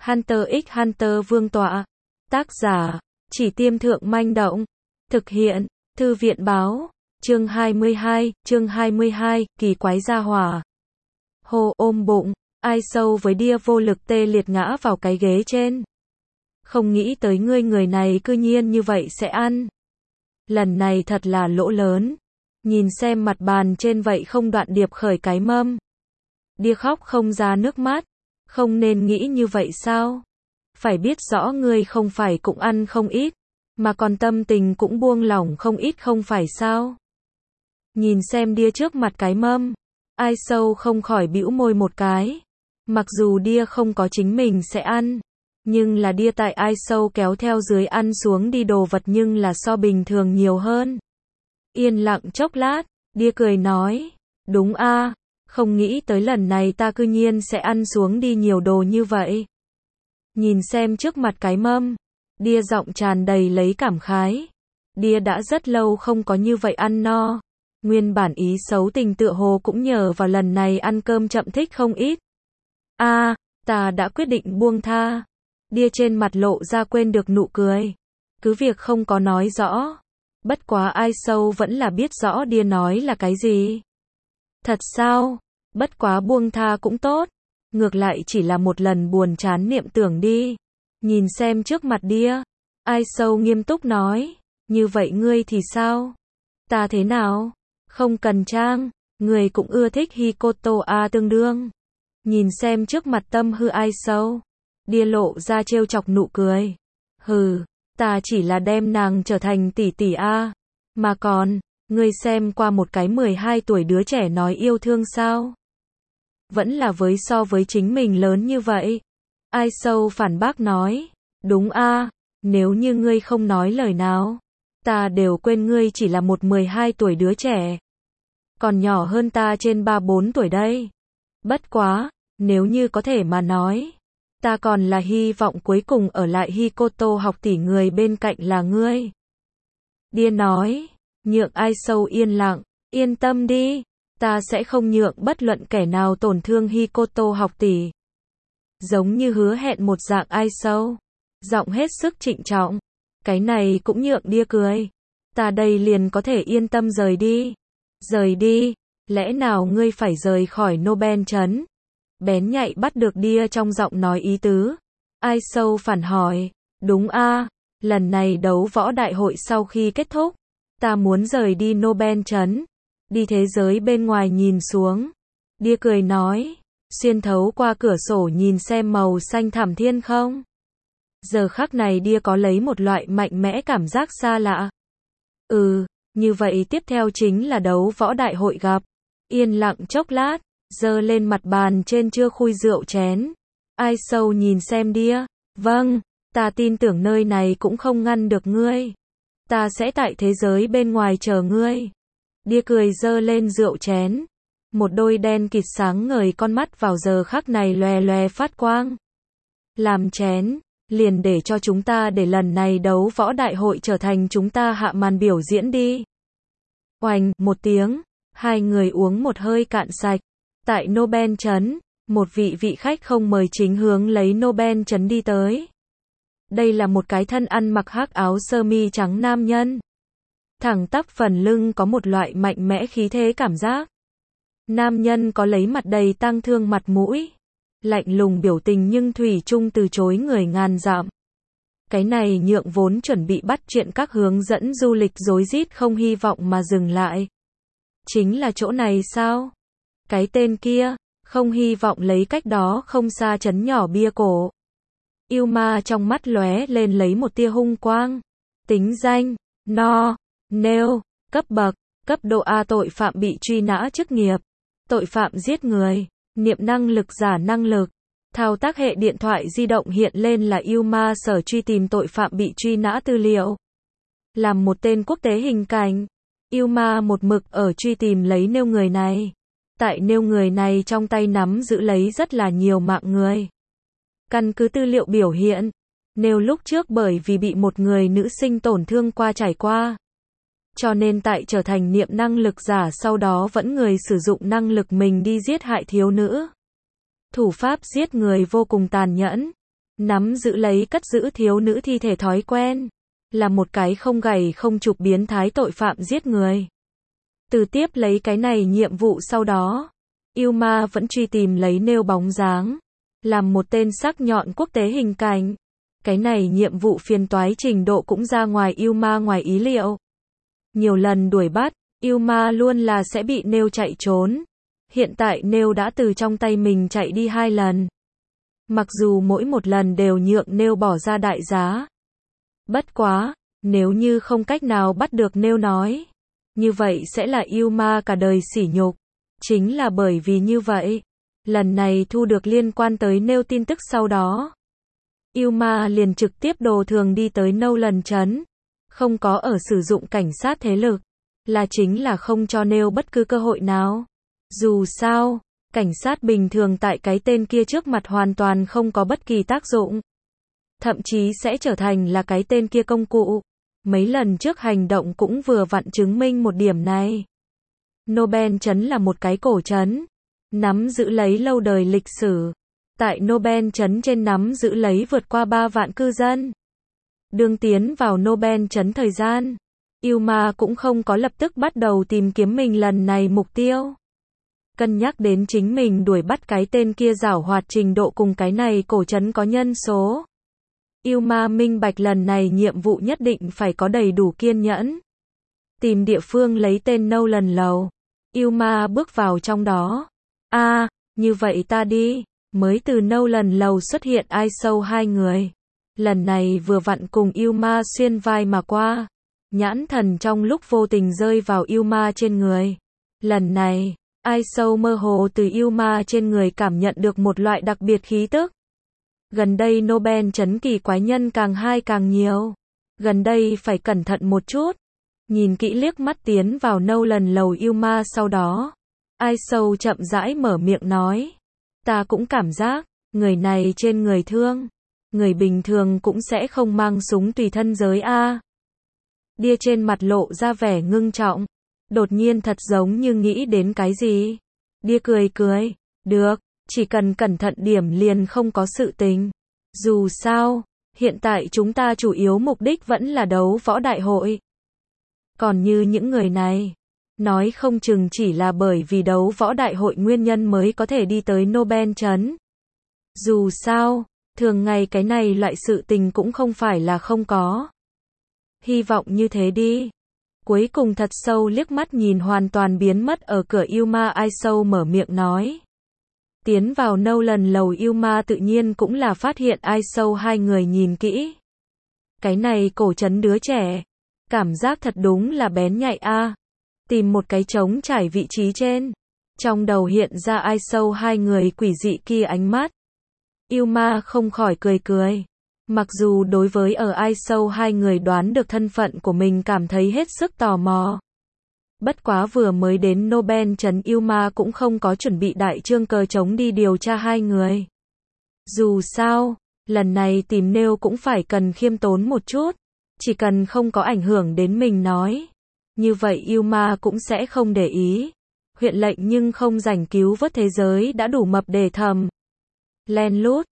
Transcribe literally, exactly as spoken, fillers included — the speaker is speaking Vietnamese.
Hunter x Hunter Vương tọa. Tác giả, Chỉ Tiêm Thượng Manh Động. Thực hiện, Thư viện báo. Chương hai mươi hai, chương hai mươi hai, kỳ quái gia hỏa. Hồ ôm bụng, ai sâu với đia vô lực tê liệt ngã vào cái ghế trên. Không nghĩ tới ngươi người này cư nhiên như vậy sẽ ăn. Lần này thật là lỗ lớn. Nhìn xem mặt bàn trên vậy không đoạn điệp khởi cái mâm. Đia khóc không ra nước mắt. Không nên nghĩ như vậy sao? Phải biết rõ ngươi không phải cũng ăn không ít, mà còn tâm tình cũng buông lỏng không ít không phải sao? Nhìn xem đia trước mặt cái mâm, ai sâu không khỏi bĩu môi một cái. Mặc dù đia không có chính mình sẽ ăn, nhưng là đia tại ai sâu kéo theo dưới ăn xuống đi đồ vật nhưng là so bình thường nhiều hơn. Yên lặng chốc lát, đia cười nói, đúng a, không nghĩ tới lần này ta cư nhiên sẽ ăn xuống đi nhiều đồ như vậy. Nhìn xem trước mặt cái mâm, đia giọng tràn đầy lấy cảm khái. Đia đã rất lâu không có như vậy ăn no. Nguyên bản ý xấu tình tựa hồ cũng nhờ vào lần này ăn cơm chậm thích không ít. A, à, ta đã quyết định buông tha. Đia trên mặt lộ ra quên được nụ cười. Cứ việc không có nói rõ. Bất quá ai sâu vẫn là biết rõ đia nói là cái gì. Thật sao? Bất quá buông tha cũng tốt. Ngược lại chỉ là một lần buồn chán niệm tưởng đi. Nhìn xem trước mặt đia. Ai sâu nghiêm túc nói. Như vậy ngươi thì sao? Ta thế nào? Không cần trang. Người cũng ưa thích Hikoto a tương đương. Nhìn xem trước mặt tâm hư ai sâu. Đia lộ ra trêu chọc nụ cười. Hừ, ta chỉ là đem nàng trở thành tỷ tỷ a. Mà còn, ngươi xem qua một cái mười hai tuổi đứa trẻ nói yêu thương sao? Vẫn là với so với chính mình lớn như vậy. Ai sâu phản bác nói. Đúng a, nếu như ngươi không nói lời nào, ta đều quên ngươi chỉ là một mười hai tuổi đứa trẻ. Còn nhỏ hơn ta trên ba bốn tuổi đây. Bất quá, nếu như có thể mà nói, ta còn là hy vọng cuối cùng ở lại Hikoto học tỷ người bên cạnh là ngươi. Đia nói, nhượng ai sâu yên lặng, yên tâm đi. Ta sẽ không nhượng bất luận kẻ nào tổn thương Hikoto học tỷ. Giống như hứa hẹn một dạng ai sâu. Giọng hết sức trịnh trọng. Cái này cũng nhượng đia cười. Ta đây liền có thể yên tâm rời đi. Rời đi? Lẽ nào ngươi phải rời khỏi Nobel trấn? Bén nhạy bắt được đia trong giọng nói ý tứ. Ai sâu phản hỏi. Đúng a, lần này đấu võ đại hội sau khi kết thúc, ta muốn rời đi Nobel trấn. Đi thế giới bên ngoài nhìn xuống. Đia cười nói, xuyên thấu qua cửa sổ nhìn xem màu xanh thẳm thiên không. Giờ khắc này đia có lấy một loại mạnh mẽ cảm giác xa lạ. Ừ, như vậy tiếp theo chính là đấu võ đại hội gặp. Yên lặng chốc lát, giơ lên mặt bàn trên chưa khui rượu chén. Ai sâu nhìn xem đia, vâng, ta tin tưởng nơi này cũng không ngăn được ngươi. Ta sẽ tại thế giới bên ngoài chờ ngươi. Đia cười giơ lên rượu chén. Một đôi đen kịt sáng ngời con mắt vào giờ khắc này lòe lòe phát quang. Làm chén, liền để cho chúng ta để lần này đấu võ đại hội trở thành chúng ta hạ màn biểu diễn đi. Oành, một tiếng, hai người uống một hơi cạn sạch. Tại Nobel trấn, một vị vị khách không mời chính hướng lấy Nobel trấn đi tới. Đây là một cái thân ăn mặc hắc áo sơ mi trắng nam nhân. Thẳng tắp phần lưng có một loại mạnh mẽ khí thế cảm giác. Nam nhân có lấy mặt đầy tang thương mặt mũi. Lạnh lùng biểu tình nhưng thủy chung từ chối người ngàn dặm. Cái này nhượng vốn chuẩn bị bắt chuyện các hướng dẫn du lịch rối rít không hy vọng mà dừng lại. Chính là chỗ này sao? Cái tên kia, không hy vọng lấy cách đó không xa trấn nhỏ bia cổ. Yêu ma trong mắt lóe lên lấy một tia hung quang. Tính danh, no. Nêu, cấp bậc, cấp độ A tội phạm bị truy nã chức nghiệp, tội phạm giết người, niệm năng lực giả năng lực, thao tác hệ điện thoại di động hiện lên là yêu ma sở truy tìm tội phạm bị truy nã tư liệu. Làm một tên quốc tế hình cảnh, yêu ma một mực ở truy tìm lấy nêu người này. Tại nêu người này trong tay nắm giữ lấy rất là nhiều mạng người. Căn cứ tư liệu biểu hiện, nêu lúc trước bởi vì bị một người nữ sinh tổn thương qua trải qua. Cho nên tại trở thành niệm năng lực giả sau đó vẫn người sử dụng năng lực mình đi giết hại thiếu nữ. Thủ pháp giết người vô cùng tàn nhẫn. nắm giữ lấy cất giữ thiếu nữ thi thể thói quen, là một cái không gầy không chụp biến thái tội phạm giết người. Từ tiếp lấy cái này nhiệm vụ sau đó, Yuma vẫn truy tìm lấy Neil bóng dáng, làm một tên sắc nhọn quốc tế hình cảnh. Cái này nhiệm vụ phiền toái trình độ cũng ra ngoài Yuma ngoài ý liệu. Nhiều lần đuổi bắt, Yuma luôn là sẽ bị Neil chạy trốn. Hiện tại Neil đã từ trong tay mình chạy đi hai lần. Mặc dù mỗi một lần đều nhượng Neil bỏ ra đại giá. Bất quá, nếu như không cách nào bắt được Neil nói, như vậy sẽ là Yuma cả đời sỉ nhục. Chính là bởi vì như vậy, lần này thu được liên quan tới Neil tin tức sau đó, Yuma liền trực tiếp đồ thường đi tới Nolan trấn, không có ở sử dụng cảnh sát thế lực, là chính là không cho Neil bất cứ cơ hội nào. Dù sao, cảnh sát bình thường tại cái tên kia trước mặt hoàn toàn không có bất kỳ tác dụng. Thậm chí sẽ trở thành là cái tên kia công cụ. Mấy lần trước hành động cũng vừa vặn chứng minh một điểm này. Nobel trấn là một cái cổ trấn, nắm giữ lấy lâu đời lịch sử. Tại Nobel trấn trên nắm giữ lấy vượt qua ba vạn cư dân. Đương tiến vào Nobel trấn thời gian, Yuma cũng không có lập tức bắt đầu tìm kiếm mình lần này mục tiêu. Cân nhắc đến chính mình đuổi bắt cái tên kia giảo hoạt trình độ cùng cái này cổ trấn có nhân số. Yuma minh bạch lần này nhiệm vụ nhất định phải có đầy đủ kiên nhẫn. Tìm địa phương lấy tên Nolan lầu. Yuma bước vào trong đó. A, à, như vậy ta đi. Mới từ Nolan lầu xuất hiện ai sâu hai người. Lần này vừa vặn cùng Yuma xuyên vai mà qua. Nhãn thần trong lúc vô tình rơi vào Yuma trên người. Lần này, ai sâu mơ hồ từ Yuma trên người cảm nhận được một loại đặc biệt khí tức. Gần đây Nobel trấn kỳ quái nhân càng hai càng nhiều. Gần đây phải cẩn thận một chút. Nhìn kỹ liếc mắt tiến vào Nolan lầu Yuma sau đó. Ai sâu chậm rãi mở miệng nói. Ta cũng cảm giác, người này trên người thương. Người bình thường cũng sẽ không mang súng tùy thân giới a. Đia trên mặt lộ ra vẻ ngưng trọng. Đột nhiên thật giống như nghĩ đến cái gì. Đia cười cười. Được, chỉ cần cẩn thận điểm liền không có sự tình. Dù sao, hiện tại chúng ta chủ yếu mục đích vẫn là đấu võ đại hội. Còn như những người này, nói không chừng chỉ là bởi vì đấu võ đại hội nguyên nhân mới có thể đi tới Nobel trấn. Dù sao, thường ngày cái này loại sự tình cũng không phải là không có. Hy vọng như thế đi. Cuối cùng thật sâu liếc mắt nhìn hoàn toàn biến mất ở cửa Yuma ai sâu mở miệng nói. Tiến vào Nolan lầu Yuma tự nhiên cũng là phát hiện ai sâu hai người nhìn kỹ. Cái này cổ trấn đứa trẻ. Cảm giác thật đúng là bén nhạy a. Tìm một cái trống trải vị trí trên. Trong đầu hiện ra ai sâu hai người quỷ dị kia ánh mắt. Yuma không khỏi cười cười. Mặc dù đối với ở ai sâu hai người đoán được thân phận của mình cảm thấy hết sức tò mò. Bất quá vừa mới đến Nobel trấn Yuma cũng không có chuẩn bị đại trương cờ trống đi điều tra hai người. Dù sao, lần này tìm Neil cũng phải cần khiêm tốn một chút. Chỉ cần không có ảnh hưởng đến mình nói. Như vậy Yuma cũng sẽ không để ý. Huyện lệnh nhưng không rảnh cứu vớt thế giới đã đủ mập để thầm. Len lút,